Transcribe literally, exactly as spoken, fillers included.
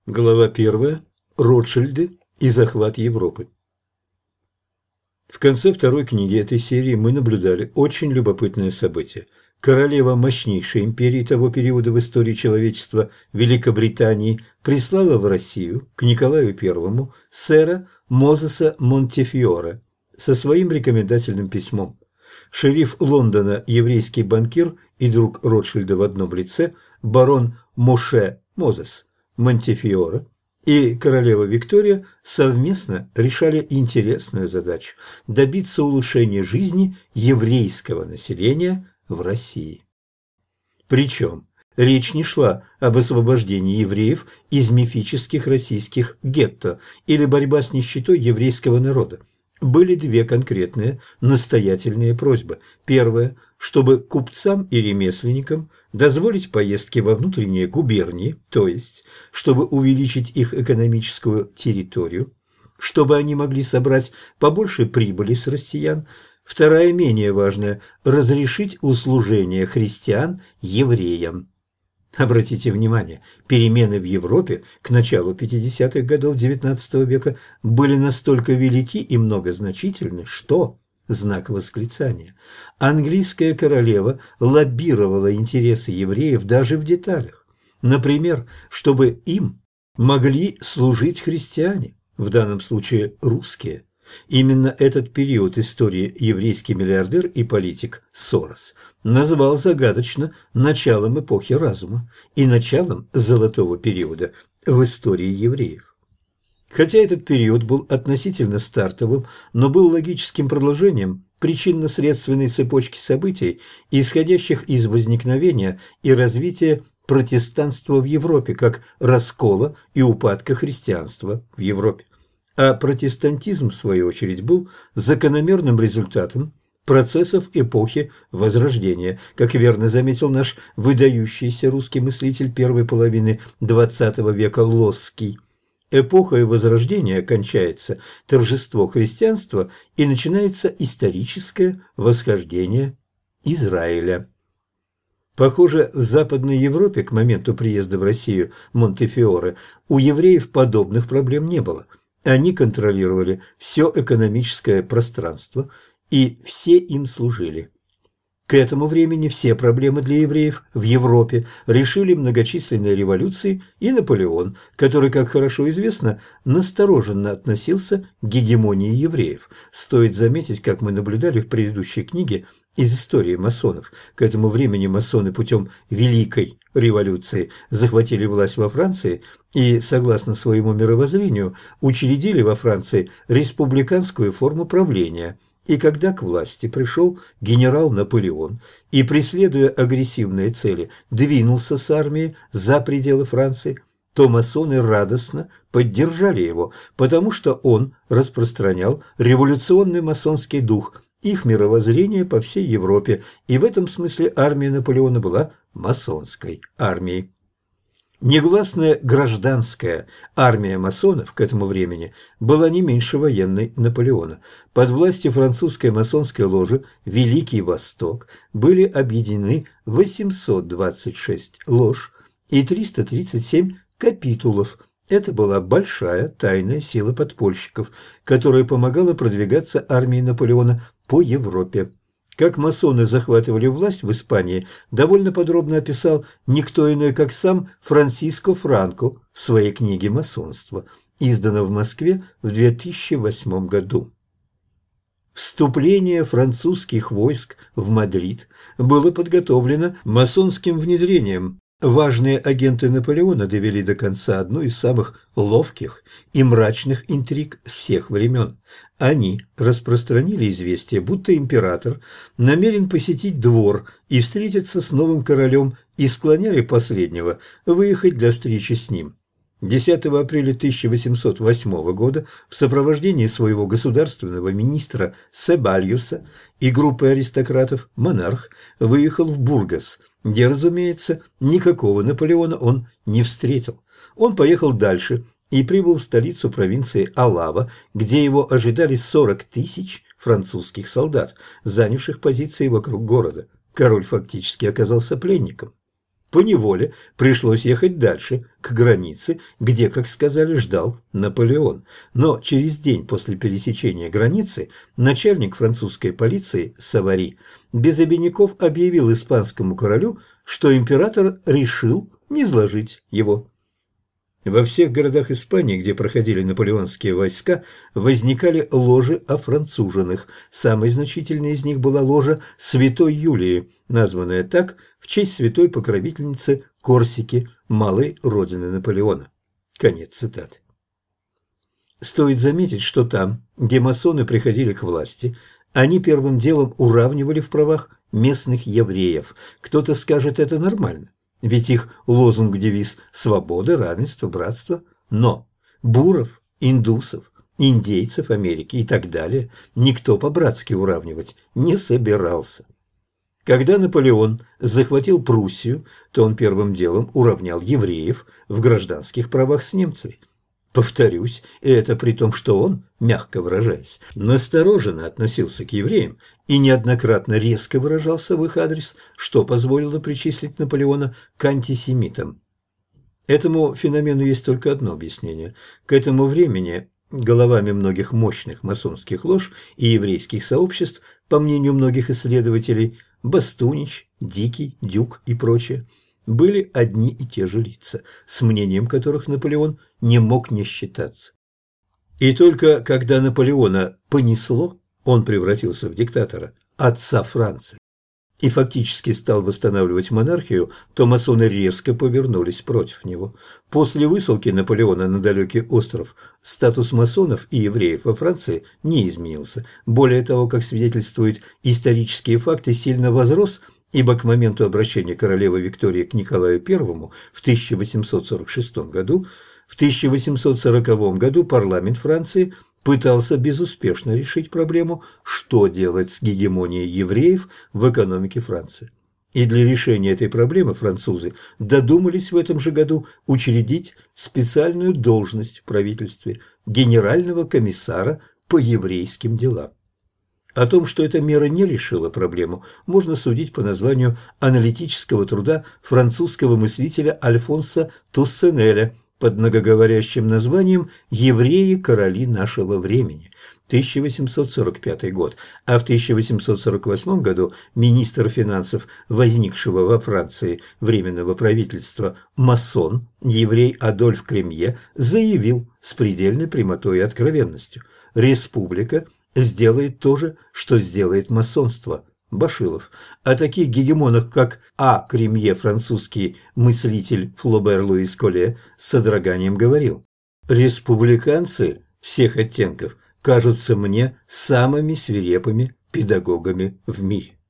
Глава первая. Ротшильды и захват Европы. В конце второй книги этой серии мы наблюдали очень любопытное событие. Королева мощнейшей империи того периода в истории человечества, Великобритании, прислала в Россию к Николаю Первому сэра Мозеса Монтефиоре со своим рекомендательным письмом. Шериф Лондона, еврейский банкир и друг Ротшильда в одном лице, барон Моше Мозес Монтефиоре и королева Виктория совместно решали интересную задачу – добиться улучшения жизни еврейского населения в России. Причем речь не шла об освобождении евреев из мифических российских гетто или борьба с нищетой еврейского народа. Были две конкретные настоятельные просьбы. Первая – чтобы купцам и ремесленникам дозволить поездки во внутренние губернии, то есть, чтобы увеличить их экономическую территорию, чтобы они могли собрать побольше прибыли с россиян. Вторая, менее важная – разрешить услужение христиан евреям. Обратите внимание, перемены в Европе к началу пятидесятых годов девятнадцатого века были настолько велики и многозначительны, что, знак восклицания, английская королева лоббировала интересы евреев даже в деталях. Например, чтобы им могли служить христиане, в данном случае русские. Именно этот период истории еврейский миллиардер и политик Сорос назвал загадочно началом эпохи разума и началом золотого периода в истории евреев. Хотя этот период был относительно стартовым, но был логическим продолжением причинно-следственной цепочки событий, исходящих из возникновения и развития протестанства в Европе, как раскола и упадка христианства в Европе. А протестантизм, в свою очередь, был закономерным результатом процессов эпохи Возрождения, как верно заметил наш выдающийся русский мыслитель первой половины двадцатого века Лосский. Эпохой Возрождения кончается торжество христианства и начинается историческое восхождение Израиля. Похоже, в Западной Европе к моменту приезда в Россию Монтефиоре у евреев подобных проблем не было. Они контролировали все экономическое пространство, и все им служили. К этому времени все проблемы для евреев в Европе решили многочисленные революции и Наполеон, который, как хорошо известно, настороженно относился к гегемонии евреев. Стоит заметить, как мы наблюдали в предыдущей книге из истории масонов. К этому времени масоны путем Великой революции захватили власть во Франции и, согласно своему мировоззрению, учредили во Франции республиканскую форму правления. И когда к власти пришел генерал Наполеон и, преследуя агрессивные цели, двинулся с армией за пределы Франции, то масоны радостно поддержали его, потому что он распространял революционный масонский дух, их мировоззрение по всей Европе, и в этом смысле армия Наполеона была масонской армией. Негласная гражданская армия масонов к этому времени была не меньше военной Наполеона. Под властью французской масонской ложи «Великий Восток» были объединены восемьсот двадцать шесть лож и триста тридцать семь капитулов. Это была большая тайная сила подпольщиков, которая помогала продвигаться армии Наполеона по Европе. Как масоны захватывали власть в Испании, довольно подробно описал никто иной, как сам Франсиско Франко в своей книге «Масонство», изданной в Москве в две тысячи восьмом году. Вступление французских войск в Мадрид было подготовлено масонским внедрением. Важные агенты Наполеона довели до конца одну из самых ловких и мрачных интриг всех времен. Они распространили известие, будто император намерен посетить двор и встретиться с новым королем, и склоняли последнего выехать для встречи с ним. десятого апреля тысяча восемьсот восьмого года в сопровождении своего государственного министра Себальюса и группы аристократов монарх выехал в Бургас, где, разумеется, никакого Наполеона он не встретил. Он поехал дальше и прибыл в столицу провинции Алава, где его ожидали сорок тысяч французских солдат, занявших позиции вокруг города. Король фактически оказался пленником. поневоле пришлось ехать дальше, к границе, где, как сказали, ждал Наполеон. Но через день после пересечения границы начальник французской полиции Савари без обиняков объявил испанскому королю, что император решил низложить его. Во всех городах Испании, где проходили наполеонские войска, возникали ложи офранцуженных. Самой значительной из них была ложа Святой Юлии, названная так в честь святой покровительницы Корсики, малой родины Наполеона. Конец цитаты. Стоит заметить, что там, где масоны приходили к власти, они первым делом уравнивали в правах местных евреев. Кто-то скажет, это нормально. Ведь их лозунг-девиз «свобода, равенство, братство». Но буров, индусов, индейцев Америки и так далее никто по-братски уравнивать не собирался. Когда Наполеон захватил Пруссию, то он первым делом уравнял евреев в гражданских правах с немцами. Повторюсь, это при том, что он, мягко выражаясь, настороженно относился к евреям и неоднократно резко выражался в их адрес, что позволило причислить Наполеона к антисемитам. Этому феномену есть только одно объяснение. К этому времени головами многих мощных масонских лож и еврейских сообществ, по мнению многих исследователей, Бастунич, Дикий, Дюк и прочее, были одни и те же лица, с мнением которых Наполеон не мог не считаться. И только когда Наполеона понесло, он превратился в диктатора, отца Франции, и фактически стал восстанавливать монархию, то масоны резко повернулись против него. После высылки Наполеона на далекий остров статус масонов и евреев во Франции не изменился. Более того, как свидетельствуют исторические факты, сильно возрос, ибо к моменту обращения королевы Виктории к Николаю Первому в тысяча восемьсот сорок шестом году, в тысяча восемьсот сороковом году парламент Франции пытался безуспешно решить проблему, что делать с гегемонией евреев в экономике Франции. И для решения этой проблемы французы додумались в этом же году учредить специальную должность в правительстве генерального комиссара по еврейским делам. О том, что эта мера не решила проблему, можно судить по названию аналитического труда французского мыслителя Альфонса Туссенеля под многоговорящим названием «Евреи – короли нашего времени», тысяча восемьсот сорок пятый год, а в тысяча восемьсот сорок восьмом году министр финансов возникшего во Франции Временного правительства масон, еврей Адольф Кремье, заявил с предельной прямотой и откровенностью: «Республика сделает то же, что сделает масонство». Башилов. О таких гегемонах, как А. Кремье, французский мыслитель Флобер Луис Коле, с содроганием говорил: «Республиканцы всех оттенков кажутся мне самыми свирепыми педагогами в мире».